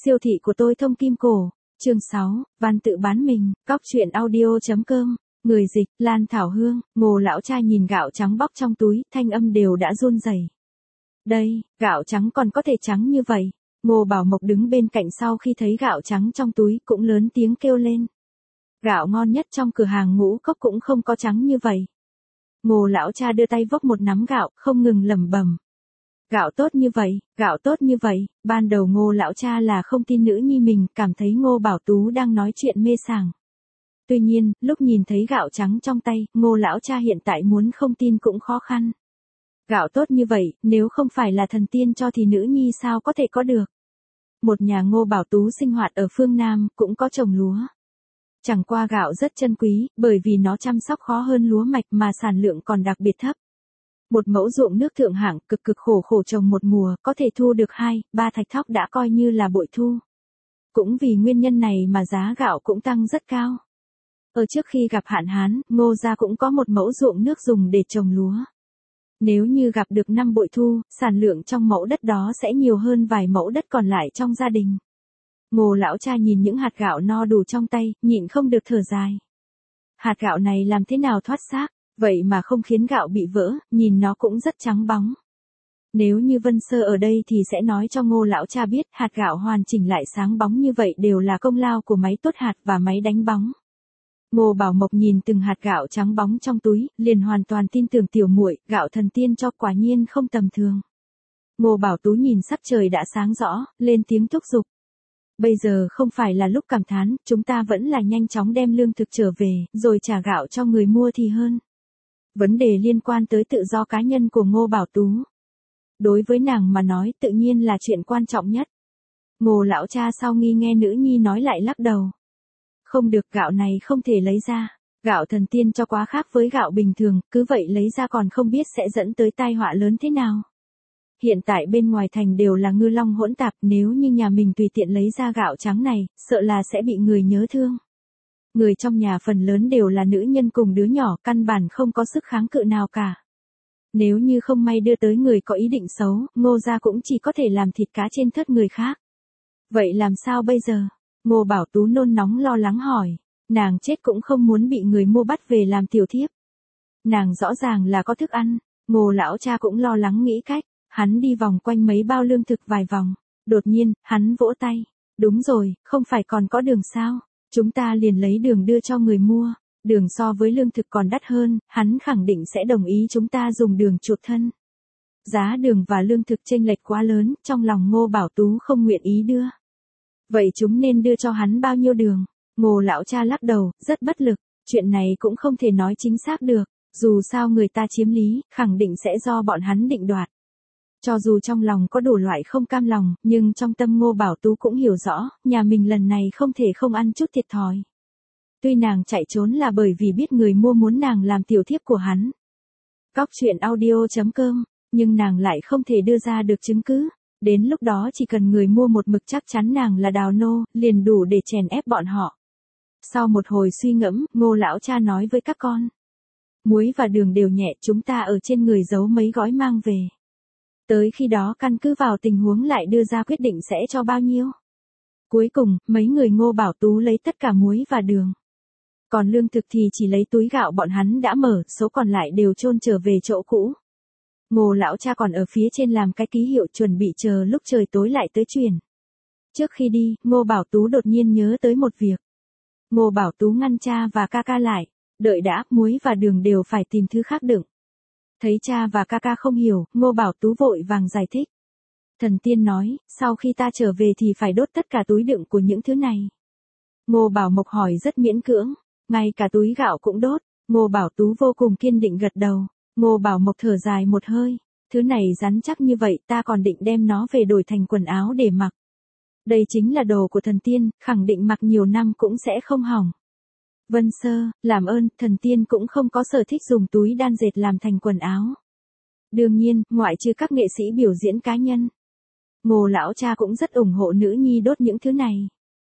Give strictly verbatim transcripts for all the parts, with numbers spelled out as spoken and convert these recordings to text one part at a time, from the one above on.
Siêu thị của tôi thông kim cổ. Chương sáu, văn tự bán mình, cóc truyện audio.com. Người dịch, Lan Thảo Hương. Ngô lão cha nhìn gạo trắng bóc trong túi, thanh âm đều đã run rẩy. Đây, gạo trắng còn có thể trắng như vậy. Ngô Bảo Mộc đứng bên cạnh sau khi thấy gạo trắng trong túi cũng lớn tiếng kêu lên. Gạo ngon nhất trong cửa hàng Ngũ Cốc cũng không có trắng như vậy. Ngô lão cha đưa tay vốc một nắm gạo, không ngừng lẩm bẩm. Gạo tốt như vậy, gạo tốt như vậy. Ban đầu Ngô lão cha là không tin nữ nhi mình, cảm thấy Ngô Bảo Tú đang nói chuyện mê sảng. Tuy nhiên, lúc nhìn thấy gạo trắng trong tay, Ngô lão cha hiện tại muốn không tin cũng khó khăn. Gạo tốt như vậy, nếu không phải là thần tiên cho thì nữ nhi sao có thể có được. Một nhà Ngô Bảo Tú sinh hoạt ở phương Nam, cũng có trồng lúa. Chẳng qua gạo rất chân quý, bởi vì nó chăm sóc khó hơn lúa mạch mà sản lượng còn đặc biệt thấp. Một mẫu ruộng nước thượng hạng cực cực khổ khổ trồng một mùa, có thể thu được hai, ba thạch thóc đã coi như là bội thu. Cũng vì nguyên nhân này mà giá gạo cũng tăng rất cao. Ở trước khi gặp hạn hán, Ngô gia cũng có một mẫu ruộng nước dùng để trồng lúa. Nếu như gặp được năm bội thu, sản lượng trong mẫu đất đó sẽ nhiều hơn vài mẫu đất còn lại trong gia đình. Ngô lão cha nhìn những hạt gạo no đủ trong tay, nhịn không được thở dài. Hạt gạo này làm thế nào thoát xác, vậy mà không khiến gạo bị vỡ, nhìn nó cũng rất trắng bóng. Nếu như Vân Sơ ở đây thì sẽ nói cho Ngô lão cha biết hạt gạo hoàn chỉnh lại sáng bóng như vậy đều là công lao của máy tốt hạt và máy đánh bóng. Ngô Bảo Mộc nhìn từng hạt gạo trắng bóng trong túi, liền hoàn toàn tin tưởng tiểu muội, gạo thần tiên cho quả nhiên không tầm thường. Ngô Bảo Tú nhìn sắc trời đã sáng rõ, lên tiếng thúc giục. Bây giờ không phải là lúc cảm thán, chúng ta vẫn là nhanh chóng đem lương thực trở về, rồi trả gạo cho người mua thì hơn. Vấn đề liên quan tới tự do cá nhân của Ngô Bảo Tú. Đối với nàng mà nói tự nhiên là chuyện quan trọng nhất. Ngô lão cha sau nghi nghe nữ nhi nói lại lắc đầu. Không được, gạo này không thể lấy ra. Gạo thần tiên cho quá khác với gạo bình thường, cứ vậy lấy ra còn không biết sẽ dẫn tới tai họa lớn thế nào. Hiện tại bên ngoài thành đều là ngư long hỗn tạp, nếu như nhà mình tùy tiện lấy ra gạo trắng này, sợ là sẽ bị người nhớ thương. Người trong nhà phần lớn đều là nữ nhân cùng đứa nhỏ, căn bản không có sức kháng cự nào cả. Nếu như không may đưa tới người có ý định xấu, Ngô gia cũng chỉ có thể làm thịt cá trên thớt người khác. Vậy làm sao bây giờ? Ngô Bảo Tú nôn nóng lo lắng hỏi. Nàng chết cũng không muốn bị người mua bắt về làm tiểu thiếp. Nàng rõ ràng là có thức ăn. Ngô lão cha cũng lo lắng nghĩ cách. Hắn đi vòng quanh mấy bao lương thực vài vòng. Đột nhiên, hắn vỗ tay. Đúng rồi, không phải còn có đường sao? Chúng ta liền lấy đường đưa cho người mua. Đường so với lương thực còn đắt hơn, hắn khẳng định sẽ đồng ý chúng ta dùng đường chuộc thân. Giá đường và lương thực chênh lệch quá lớn, trong lòng Ngô Bảo Tú không nguyện ý đưa. Vậy chúng nên đưa cho hắn bao nhiêu đường? Ngô lão cha lắc đầu, rất bất lực. Chuyện này cũng không thể nói chính xác được. Dù sao người ta chiếm lý, khẳng định sẽ do bọn hắn định đoạt. Cho dù trong lòng có đủ loại không cam lòng, nhưng trong tâm Ngô Bảo Tú cũng hiểu rõ, nhà mình lần này không thể không ăn chút thiệt thòi. Tuy nàng chạy trốn là bởi vì biết người mua muốn nàng làm tiểu thiếp của hắn. Cóc truyện audio.com, nhưng nàng lại không thể đưa ra được chứng cứ. Đến lúc đó chỉ cần người mua một mực chắc chắn nàng là đào nô, liền đủ để chèn ép bọn họ. Sau một hồi suy ngẫm, Ngô lão cha nói với các con. Muối và đường đều nhẹ, chúng ta ở trên người giấu mấy gói mang về. Tới khi đó căn cứ vào tình huống lại đưa ra quyết định sẽ cho bao nhiêu. Cuối cùng, mấy người Ngô Bảo Tú lấy tất cả muối và đường. Còn lương thực thì chỉ lấy túi gạo bọn hắn đã mở, số còn lại đều chôn trở về chỗ cũ. Ngô lão cha còn ở phía trên làm cái ký hiệu chuẩn bị chờ lúc trời tối lại tới chuyển. Trước khi đi, Ngô Bảo Tú đột nhiên nhớ tới một việc. Ngô Bảo Tú ngăn cha và ca ca lại. Đợi đã, muối và đường đều phải tìm thứ khác đựng. Thấy cha và ca ca không hiểu, Ngô Bảo Tú vội vàng giải thích. Thần tiên nói, sau khi ta trở về thì phải đốt tất cả túi đựng của những thứ này. Ngô Bảo Mộc hỏi rất miễn cưỡng, ngay cả túi gạo cũng đốt. Ngô Bảo Tú vô cùng kiên định gật đầu. Ngô Bảo Mộc thở dài một hơi, thứ này rắn chắc như vậy ta còn định đem nó về đổi thành quần áo để mặc. Đây chính là đồ của thần tiên, khẳng định mặc nhiều năm cũng sẽ không hỏng. Vân Sơ, làm ơn, thần tiên cũng không có sở thích dùng túi đan dệt làm thành quần áo. Đương nhiên, ngoại trừ các nghệ sĩ biểu diễn cá nhân. Ngô lão cha cũng rất ủng hộ nữ nhi đốt những thứ này.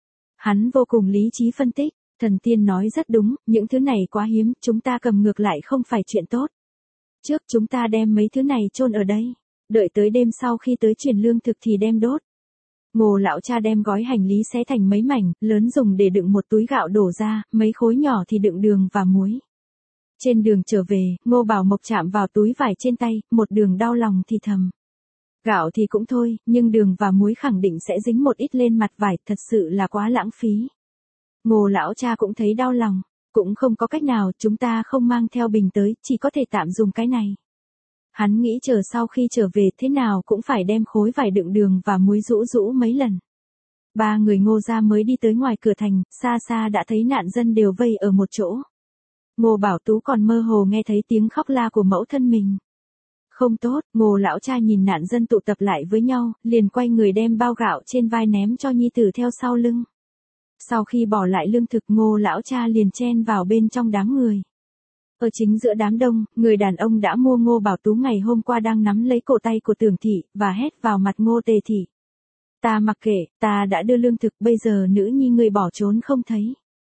Hắn vô cùng lý trí phân tích, thần tiên nói rất đúng, những thứ này quá hiếm, chúng ta cầm ngược lại không phải chuyện tốt. Trước chúng ta đem mấy thứ này chôn ở đây, đợi tới đêm sau khi tới chuyển lương thực thì đem đốt. Ngô lão cha đem gói hành lý xé thành mấy mảnh, lớn dùng để đựng một túi gạo đổ ra, mấy khối nhỏ thì đựng đường và muối. Trên đường trở về, Ngô Bảo Mộc chạm vào túi vải trên tay, một đường đau lòng thì thầm. Gạo thì cũng thôi, nhưng đường và muối khẳng định sẽ dính một ít lên mặt vải, thật sự là quá lãng phí. Ngô lão cha cũng thấy đau lòng, cũng không có cách nào, chúng ta không mang theo bình tới, chỉ có thể tạm dùng cái này. Hắn nghĩ chờ sau khi trở về thế nào cũng phải đem khối vải đựng đường và muối rũ rũ mấy lần. Ba người Ngô gia mới đi tới ngoài cửa thành, xa xa đã thấy nạn dân đều vây ở một chỗ. Ngô Bảo Tú còn mơ hồ nghe thấy tiếng khóc la của mẫu thân mình. Không tốt, Ngô lão cha nhìn nạn dân tụ tập lại với nhau, liền quay người đem bao gạo trên vai ném cho nhi tử theo sau lưng. Sau khi bỏ lại lương thực, Ngô lão cha liền chen vào bên trong đám người. Ở chính giữa đám đông, người đàn ông đã mua Ngô Bảo Tú ngày hôm qua đang nắm lấy cổ tay của Tưởng thị, và hét vào mặt Ngô Tề thị. Ta mặc kệ, ta đã đưa lương thực, bây giờ nữ nhi ngươi bỏ trốn không thấy.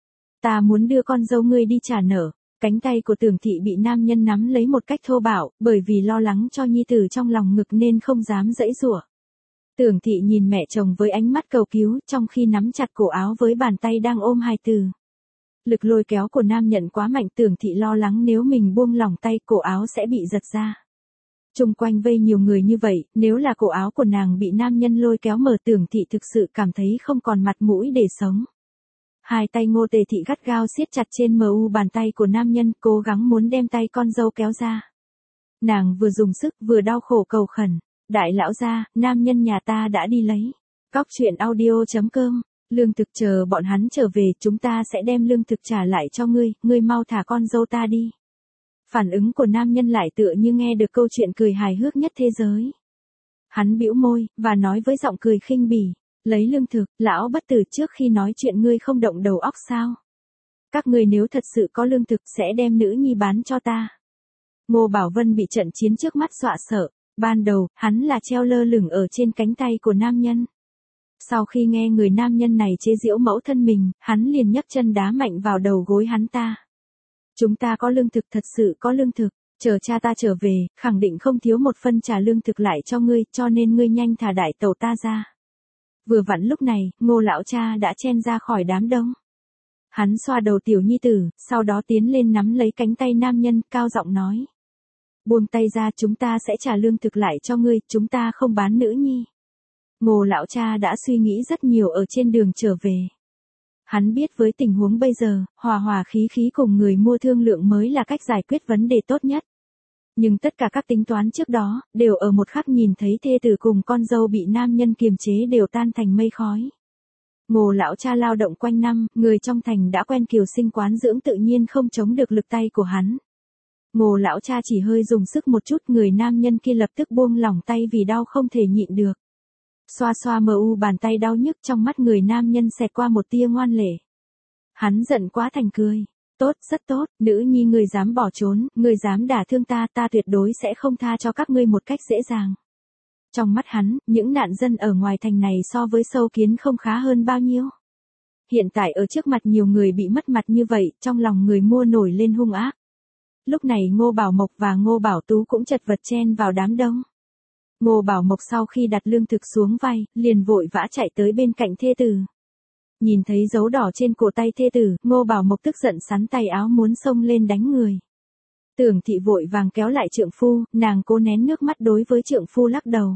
Ta muốn đưa con dâu ngươi đi trả nợ. Cánh tay của Tưởng thị bị nam nhân nắm lấy một cách thô bạo, bởi vì lo lắng cho nhi tử trong lòng ngực nên không dám giãy giụa. Tưởng thị nhìn mẹ chồng với ánh mắt cầu cứu, trong khi nắm chặt cổ áo với bàn tay đang ôm hài tử. Lực lôi kéo của nam nhận quá mạnh, Tưởng thị lo lắng nếu mình buông lỏng tay cổ áo sẽ bị giật ra. Chung quanh vây nhiều người như vậy, nếu là cổ áo của nàng bị nam nhân lôi kéo mở, Tưởng thị thực sự cảm thấy không còn mặt mũi để sống. Hai tay Ngô Tề thị gắt gao siết chặt trên mu bàn tay của nam nhân, cố gắng muốn đem tay con dâu kéo ra. Nàng vừa dùng sức vừa đau khổ cầu khẩn. Đại lão gia, nam nhân nhà ta đã đi lấy. Cóc truyện audio chấm com. Lương thực chờ bọn hắn trở về, chúng ta sẽ đem lương thực trả lại cho ngươi, ngươi mau thả con dâu ta đi. Phản ứng của nam nhân lại tựa như nghe được câu chuyện cười hài hước nhất thế giới. Hắn bĩu môi, và nói với giọng cười khinh bỉ. Lấy lương thực, lão bất tử, trước khi nói chuyện ngươi không động đầu óc sao? Các ngươi nếu thật sự có lương thực sẽ đem nữ nhi bán cho ta. Ngô Bảo Vân bị trận chiến trước mắt dọa sợ. Ban đầu, hắn là treo lơ lửng ở trên cánh tay của nam nhân. Sau khi nghe người nam nhân này chế giễu mẫu thân mình, hắn liền nhấc chân đá mạnh vào đầu gối hắn ta. Chúng ta có lương thực, thật sự có lương thực. Chờ cha ta trở về, khẳng định không thiếu một phân trả lương thực lại cho ngươi, cho nên ngươi nhanh thả đại tẩu ta ra. Vừa vặn lúc này, Ngô lão cha đã chen ra khỏi đám đông. Hắn xoa đầu tiểu nhi tử, sau đó tiến lên nắm lấy cánh tay nam nhân, cao giọng nói. Buông tay ra, chúng ta sẽ trả lương thực lại cho ngươi, chúng ta không bán nữ nhi. Ngô lão cha đã suy nghĩ rất nhiều ở trên đường trở về. Hắn biết với tình huống bây giờ, hòa hòa khí khí cùng người mua thương lượng mới là cách giải quyết vấn đề tốt nhất. Nhưng tất cả các tính toán trước đó, đều ở một khắc nhìn thấy thê tử cùng con dâu bị nam nhân kiềm chế đều tan thành mây khói. Ngô lão cha lao động quanh năm, người trong thành đã quen kiều sinh quán dưỡng, tự nhiên không chống được lực tay của hắn. Ngô lão cha chỉ hơi dùng sức một chút, người nam nhân kia lập tức buông lỏng tay vì đau không thể nhịn được. Xoa xoa mờ u bàn tay đau nhức, trong mắt người nam nhân xẹt qua một tia ngoan lệ. Hắn giận quá thành cười. Tốt, rất tốt, nữ nhi ngươi dám bỏ trốn, ngươi dám đả thương ta, ta tuyệt đối sẽ không tha cho các ngươi một cách dễ dàng. Trong mắt hắn, những nạn dân ở ngoài thành này so với sâu kiến không khá hơn bao nhiêu. Hiện tại ở trước mặt nhiều người bị mất mặt như vậy, trong lòng người mua nổi lên hung ác. Lúc này Ngô Bảo Mộc và Ngô Bảo Tú cũng chật vật chen vào đám đông. Ngô Bảo Mộc sau khi đặt lương thực xuống vai, liền vội vã chạy tới bên cạnh thê tử. Nhìn thấy dấu đỏ trên cổ tay thê tử, Ngô Bảo Mộc tức giận sắn tay áo muốn xông lên đánh người. Tưởng thị vội vàng kéo lại trượng phu, nàng cố nén nước mắt đối với trượng phu lắc đầu.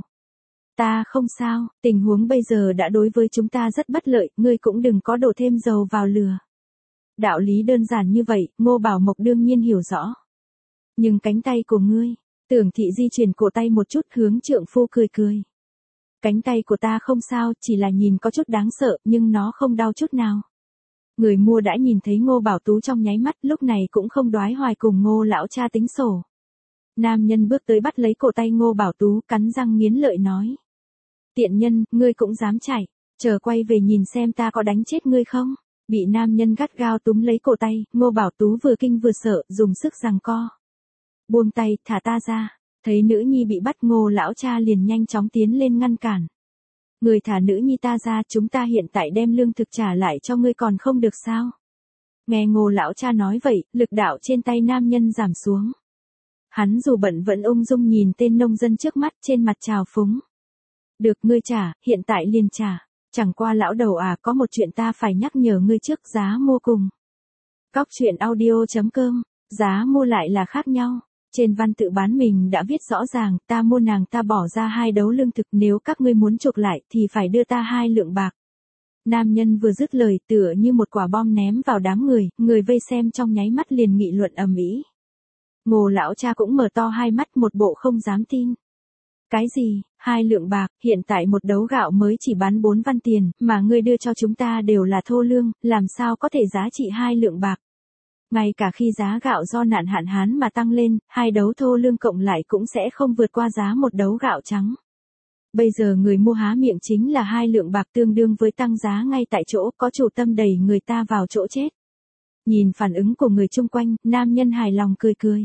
Ta không sao, tình huống bây giờ đã đối với chúng ta rất bất lợi, ngươi cũng đừng có đổ thêm dầu vào lửa. Đạo lý đơn giản như vậy, Ngô Bảo Mộc đương nhiên hiểu rõ. Nhưng cánh tay của ngươi, Tưởng thị di chuyển cổ tay một chút, hướng trượng phu cười cười. Cánh tay của ta không sao, chỉ là nhìn có chút đáng sợ, nhưng nó không đau chút nào. Người mua đã nhìn thấy Ngô Bảo Tú trong nháy mắt, lúc này cũng không đoái hoài cùng Ngô lão cha tính sổ. Nam nhân bước tới bắt lấy cổ tay Ngô Bảo Tú, cắn răng nghiến lợi nói. Tiện nhân, ngươi cũng dám chạy, chờ quay về nhìn xem ta có đánh chết ngươi không. Bị nam nhân gắt gao túm lấy cổ tay, Ngô Bảo Tú vừa kinh vừa sợ, dùng sức giằng co. Buông tay, thả ta ra. Thấy nữ nhi bị bắt, Ngô lão cha liền nhanh chóng tiến lên ngăn cản. Người thả nữ nhi ta ra, chúng ta hiện tại đem lương thực trả lại cho ngươi còn không được sao? Nghe Ngô lão cha nói vậy, lực đạo trên tay nam nhân giảm xuống. Hắn dù bận vẫn ung dung nhìn tên nông dân trước mắt, trên mặt trào phúng. Được, ngươi trả, hiện tại liền trả. Chẳng qua lão đầu à, có một chuyện ta phải nhắc nhở ngươi trước, giá mua cùng cóc truyện audio chấm com, giá mua lại là khác nhau. Trên văn tự bán mình đã viết rõ ràng, ta mua nàng ta bỏ ra hai đấu lương thực, nếu các ngươi muốn chuộc lại thì phải đưa ta hai lượng bạc. Nam nhân vừa dứt lời tựa như một quả bom ném vào đám người, người vây xem trong nháy mắt liền nghị luận ầm ĩ. Ngô lão cha cũng mở to hai mắt một bộ không dám tin. Cái gì, hai lượng bạc, hiện tại một đấu gạo mới chỉ bán bốn văn tiền, mà ngươi đưa cho chúng ta đều là thô lương, làm sao có thể giá trị hai lượng bạc. Ngay cả khi giá gạo do nạn hạn hán mà tăng lên, hai đấu thô lương cộng lại cũng sẽ không vượt qua giá một đấu gạo trắng. Bây giờ người mua há miệng chính là hai lượng bạc, tương đương với tăng giá ngay tại chỗ, có chủ tâm đẩy người ta vào chỗ chết. Nhìn phản ứng của người chung quanh, nam nhân hài lòng cười cười.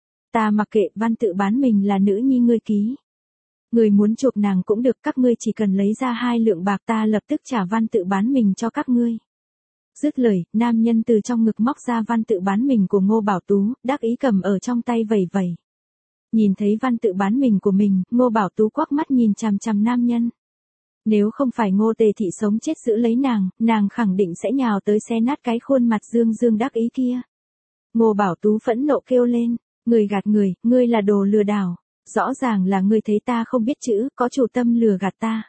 Ta mặc kệ, văn tự bán mình là nữ nhi ngươi ký. Người muốn chuộc nàng cũng được, các ngươi chỉ cần lấy ra hai lượng bạc, ta lập tức trả văn tự bán mình cho các ngươi. Dứt lời, nam nhân từ trong ngực móc ra văn tự bán mình của Ngô Bảo Tú, đắc ý cầm ở trong tay vẩy vẩy. Nhìn thấy văn tự bán mình của mình, Ngô Bảo Tú quắc mắt nhìn chằm chằm nam nhân. Nếu không phải Ngô Tề Thị sống chết giữ lấy nàng, nàng khẳng định sẽ nhào tới xé nát cái khuôn mặt dương dương đắc ý kia. Ngô Bảo Tú phẫn nộ kêu lên, người gạt người, ngươi là đồ lừa đảo. Rõ ràng là ngươi thấy ta không biết chữ, có chủ tâm lừa gạt ta.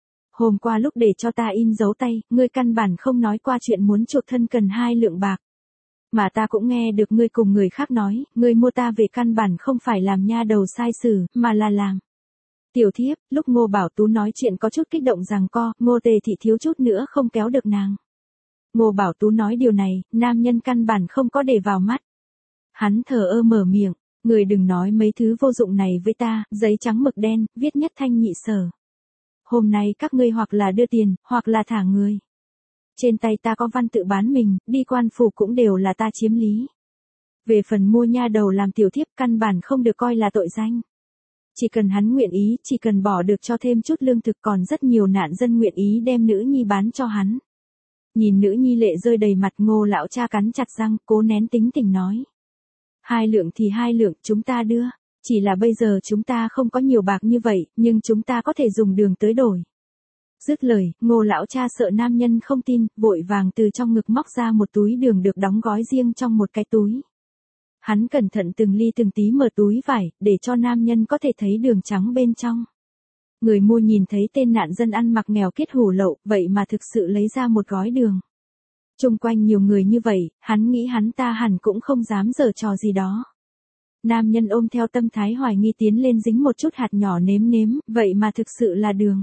Hôm qua lúc để cho ta in dấu tay, ngươi căn bản không nói qua chuyện muốn chuộc thân cần hai lượng bạc. Mà ta cũng nghe được ngươi cùng người khác nói, ngươi mua ta về căn bản không phải làm nha đầu sai sử, mà là làm tiểu thiếp. Lúc Ngô Bảo Tú nói chuyện có chút kích động giằng co, Ngô Tề Thị thiếu chút nữa không kéo được nàng. Ngô Bảo Tú nói điều này, nam nhân căn bản không có để vào mắt. Hắn thờ ơ mở miệng, người đừng nói mấy thứ vô dụng này với ta, giấy trắng mực đen, viết nhất thanh nhị sở. Hôm nay các ngươi hoặc là đưa tiền, hoặc là thả người. Trên tay ta có văn tự bán mình, đi quan phủ cũng đều là ta chiếm lý. Về phần mua nha đầu làm tiểu thiếp căn bản không được coi là tội danh. Chỉ cần hắn nguyện ý, chỉ cần bỏ được cho thêm chút lương thực, còn rất nhiều nạn dân nguyện ý đem nữ nhi bán cho hắn. Nhìn nữ nhi lệ rơi đầy mặt, Ngô lão cha cắn chặt răng, cố nén tính tình nói. Hai lượng thì hai lượng, chúng ta đưa. Chỉ là bây giờ chúng ta không có nhiều bạc như vậy, nhưng chúng ta có thể dùng đường tới đổi. Dứt lời, Ngô lão cha sợ nam nhân không tin, vội vàng từ trong ngực móc ra một túi đường được đóng gói riêng trong một cái túi. Hắn cẩn thận từng ly từng tí mở túi vải, để cho nam nhân có thể thấy đường trắng bên trong. Người mua nhìn thấy tên nạn dân ăn mặc nghèo kiết hủ lậu, vậy mà thực sự lấy ra một gói đường. Chung quanh nhiều người như vậy, hắn nghĩ hắn ta hẳn cũng không dám giở trò gì đó. Nam nhân ôm theo tâm thái hoài nghi tiến lên dính một chút hạt nhỏ nếm nếm, vậy mà thực sự là đường.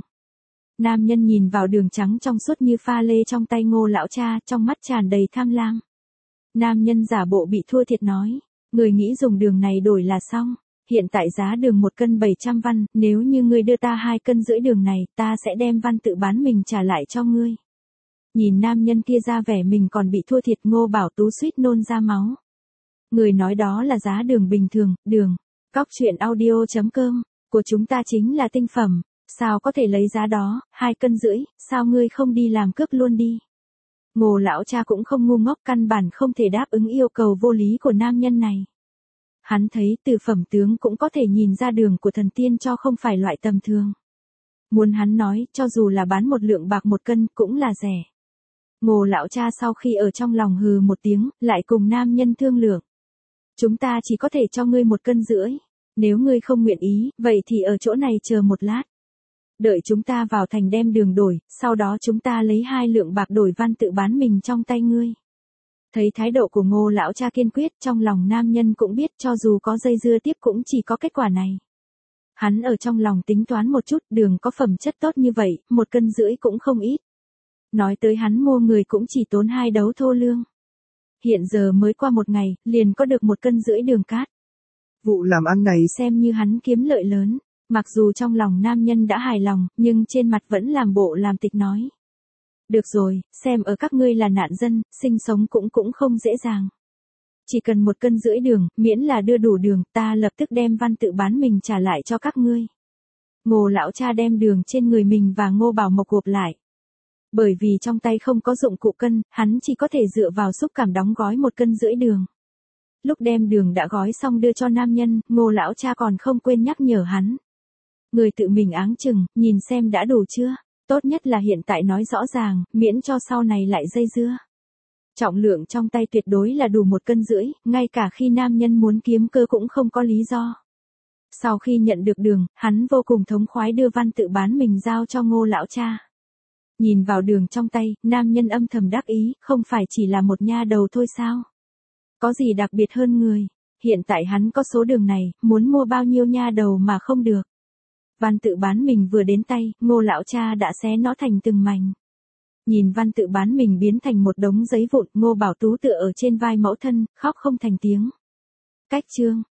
Nam nhân nhìn vào đường trắng trong suốt như pha lê trong tay Ngô lão cha, trong mắt tràn đầy tham lam. Nam nhân giả bộ bị thua thiệt nói, người nghĩ dùng đường này đổi là xong, hiện tại giá đường một cân bảy trăm văn, nếu như ngươi đưa ta hai cân rưỡi đường này, ta sẽ đem văn tự bán mình trả lại cho ngươi. Nhìn nam nhân kia ra vẻ mình còn bị thua thiệt, Ngô Bảo Tú suýt nôn ra máu. Người nói đó là giá đường bình thường, đường, cóc truyện audio chấm com, của chúng ta chính là tinh phẩm, sao có thể lấy giá đó, hai cân rưỡi, sao ngươi không đi làm cướp luôn đi. Ngô lão cha cũng không ngu ngốc, căn bản không thể đáp ứng yêu cầu vô lý của nam nhân này. Hắn thấy từ phẩm tướng cũng có thể nhìn ra đường của thần tiên cho không phải loại tầm thường. Muốn hắn nói, cho dù là bán một lượng bạc một cân cũng là rẻ. Ngô lão cha sau khi ở trong lòng hừ một tiếng, lại cùng nam nhân thương lượng. Chúng ta chỉ có thể cho ngươi một cân rưỡi. Nếu ngươi không nguyện ý, vậy thì ở chỗ này chờ một lát. Đợi chúng ta vào thành đem đường đổi, sau đó chúng ta lấy hai lượng bạc đổi văn tự bán mình trong tay ngươi. Thấy thái độ của Ngô lão cha kiên quyết, trong lòng nam nhân cũng biết cho dù có dây dưa tiếp cũng chỉ có kết quả này. Hắn ở trong lòng tính toán một chút, đường có phẩm chất tốt như vậy, một cân rưỡi cũng không ít. Nói tới hắn mua người cũng chỉ tốn hai đấu thô lương. Hiện giờ mới qua một ngày, liền có được một cân rưỡi đường cát. Vụ làm ăn này xem như hắn kiếm lợi lớn. Mặc dù trong lòng nam nhân đã hài lòng, nhưng trên mặt vẫn làm bộ làm tịch nói. Được rồi, xem ở các ngươi là nạn dân, sinh sống cũng cũng không dễ dàng. Chỉ cần một cân rưỡi đường, miễn là đưa đủ đường, ta lập tức đem văn tự bán mình trả lại cho các ngươi. Ngô lão cha đem đường trên người mình và Ngô Bảo Mộc gộp lại. Bởi vì trong tay không có dụng cụ cân, hắn chỉ có thể dựa vào xúc cảm đóng gói một cân rưỡi đường. Lúc đem đường đã gói xong đưa cho nam nhân, Ngô lão cha còn không quên nhắc nhở hắn. Người tự mình áng chừng, nhìn xem đã đủ chưa? Tốt nhất là hiện tại nói rõ ràng, miễn cho sau này lại dây dưa. Trọng lượng trong tay tuyệt đối là đủ một cân rưỡi, ngay cả khi nam nhân muốn kiếm cơ cũng không có lý do. Sau khi nhận được đường, hắn vô cùng thống khoái đưa văn tự bán mình giao cho Ngô lão cha. Nhìn vào đường trong tay, nam nhân âm thầm đắc ý, không phải chỉ là một nha đầu thôi sao? Có gì đặc biệt hơn người? Hiện tại hắn có số đường này, muốn mua bao nhiêu nha đầu mà không được. Văn tự bán mình vừa đến tay, Ngô lão cha đã xé nó thành từng mảnh. Nhìn văn tự bán mình biến thành một đống giấy vụn, Ngô Bảo Tú tựa ở trên vai mẫu thân, khóc không thành tiếng. Cách chương,